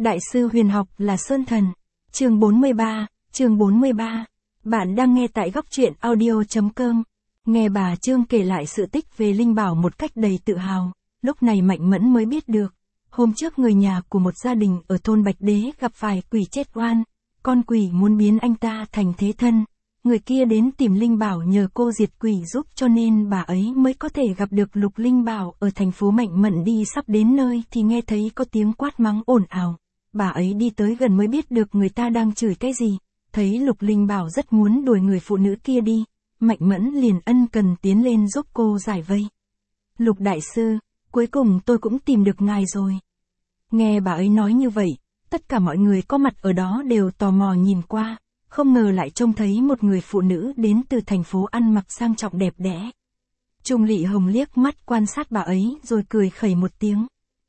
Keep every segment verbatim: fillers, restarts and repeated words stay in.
Đại sư huyền học là Sơn Thần. Chương bốn mươi ba, chương bốn mươi ba. Bạn đang nghe tại góc truyện audio chấm com. Nghe bà Trương kể lại sự tích về Linh Bảo một cách đầy tự hào, lúc này Mạnh Mẫn mới biết được. Hôm trước người nhà của một gia đình ở thôn Bạch Đế gặp phải quỷ chết oan, con quỷ muốn biến anh ta thành thế thân. Người kia đến tìm Linh Bảo nhờ cô diệt quỷ giúp, cho nên bà ấy mới có thể gặp được Lục Linh Bảo ở thành phố Mạnh Mẫn. Đi sắp đến nơi thì nghe thấy có tiếng quát mắng ồn ào. Bà ấy đi tới gần mới biết được người ta đang chửi cái gì. Thấy Lục Linh Bảo rất muốn đuổi người phụ nữ kia đi, Mạnh Mẫn liền ân cần tiến lên giúp cô giải vây. Lục đại sư, cuối cùng tôi cũng tìm được ngài rồi. Nghe bà ấy nói như vậy, tất cả mọi người có mặt ở đó đều tò mò nhìn qua, không ngờ lại trông thấy một người phụ nữ đến từ thành phố ăn mặc sang trọng đẹp đẽ. Trung Lị Hồng liếc mắt quan sát bà ấy rồi cười khẩy một tiếng.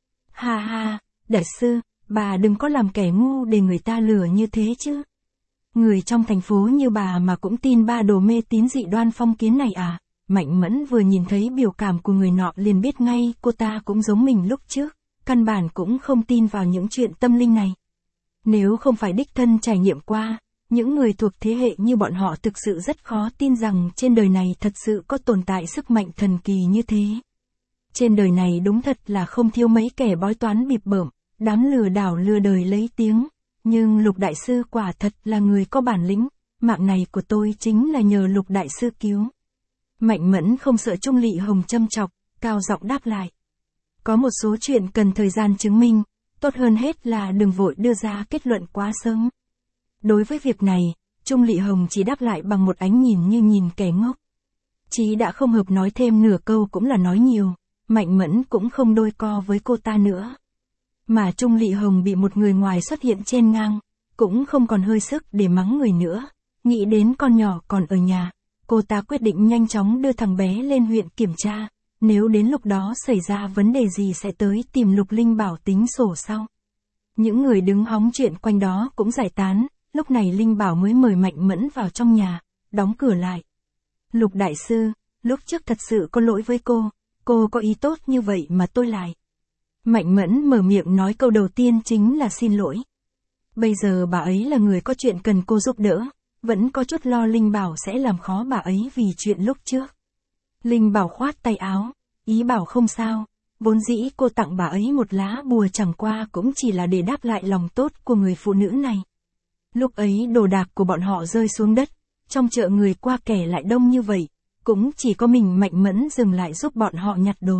Ha ha, đại sư, bà đừng có làm kẻ ngu để người ta lừa như thế chứ. Người trong thành phố như bà mà cũng tin ba đồ mê tín dị đoan phong kiến này à? Mạnh Mẫn vừa nhìn thấy biểu cảm của người nọ liền biết ngay cô ta cũng giống mình lúc trước, căn bản cũng không tin vào những chuyện tâm linh này. Nếu không phải đích thân trải nghiệm qua, những người thuộc thế hệ như bọn họ thực sự rất khó tin rằng trên đời này thật sự có tồn tại sức mạnh thần kỳ như thế. Trên đời này đúng thật là không thiếu mấy kẻ bói toán bịp bợm, đám lừa đảo lừa đời lấy tiếng. Nhưng Lục đại sư quả thật là người có bản lĩnh, mạng này của tôi chính là nhờ Lục đại sư cứu. Mạnh Mẫn không sợ Trung Lị Hồng châm chọc, cao giọng đáp lại. Có một số chuyện cần thời gian chứng minh, tốt hơn hết là đừng vội đưa ra kết luận quá sớm. Đối với việc này, Trung Lị Hồng chỉ đáp lại bằng một ánh nhìn như nhìn kẻ ngốc. Chí đã không hợp nói thêm nửa câu cũng là nói nhiều, Mạnh Mẫn cũng không đôi co với cô ta nữa. Mà Trung Lị Hồng bị một người ngoài xuất hiện trên ngang, cũng không còn hơi sức để mắng người nữa. Nghĩ đến con nhỏ còn ở nhà, cô ta quyết định nhanh chóng đưa thằng bé lên huyện kiểm tra, nếu đến lúc đó xảy ra vấn đề gì sẽ tới tìm Lục Linh Bảo tính sổ sau. Những người đứng hóng chuyện quanh đó cũng giải tán, lúc này Linh Bảo mới mời Mạnh Mẫn vào trong nhà, đóng cửa lại. Lục đại sư, lúc trước thật sự có lỗi với cô, cô có ý tốt như vậy mà tôi lại. Mạnh Mẫn mở miệng nói câu đầu tiên chính là xin lỗi. Bây giờ bà ấy là người có chuyện cần cô giúp đỡ, vẫn có chút lo Linh Bảo sẽ làm khó bà ấy vì chuyện lúc trước. Linh Bảo khoát tay áo, ý bảo không sao, vốn dĩ cô tặng bà ấy một lá bùa chẳng qua cũng chỉ là để đáp lại lòng tốt của người phụ nữ này. Lúc ấy đồ đạc của bọn họ rơi xuống đất, trong chợ người qua kẻ lại đông như vậy, cũng chỉ có mình Mạnh Mẫn dừng lại giúp bọn họ nhặt đồ.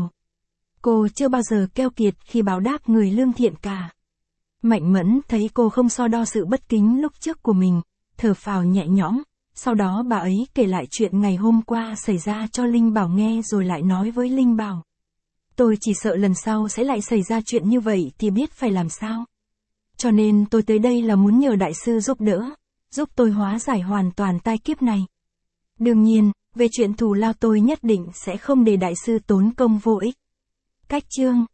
Cô chưa bao giờ keo kiệt khi báo đáp người lương thiện cả. Mạnh Mẫn thấy cô không so đo sự bất kính lúc trước của mình, thở phào nhẹ nhõm, sau đó bà ấy kể lại chuyện ngày hôm qua xảy ra cho Linh Bảo nghe rồi lại nói với Linh Bảo. Tôi chỉ sợ lần sau sẽ lại xảy ra chuyện như vậy thì biết phải làm sao. Cho nên tôi tới đây là muốn nhờ đại sư giúp đỡ, giúp tôi hóa giải hoàn toàn tai kiếp này. Đương nhiên, về chuyện thù lao tôi nhất định sẽ không để đại sư tốn công vô ích. Cách chương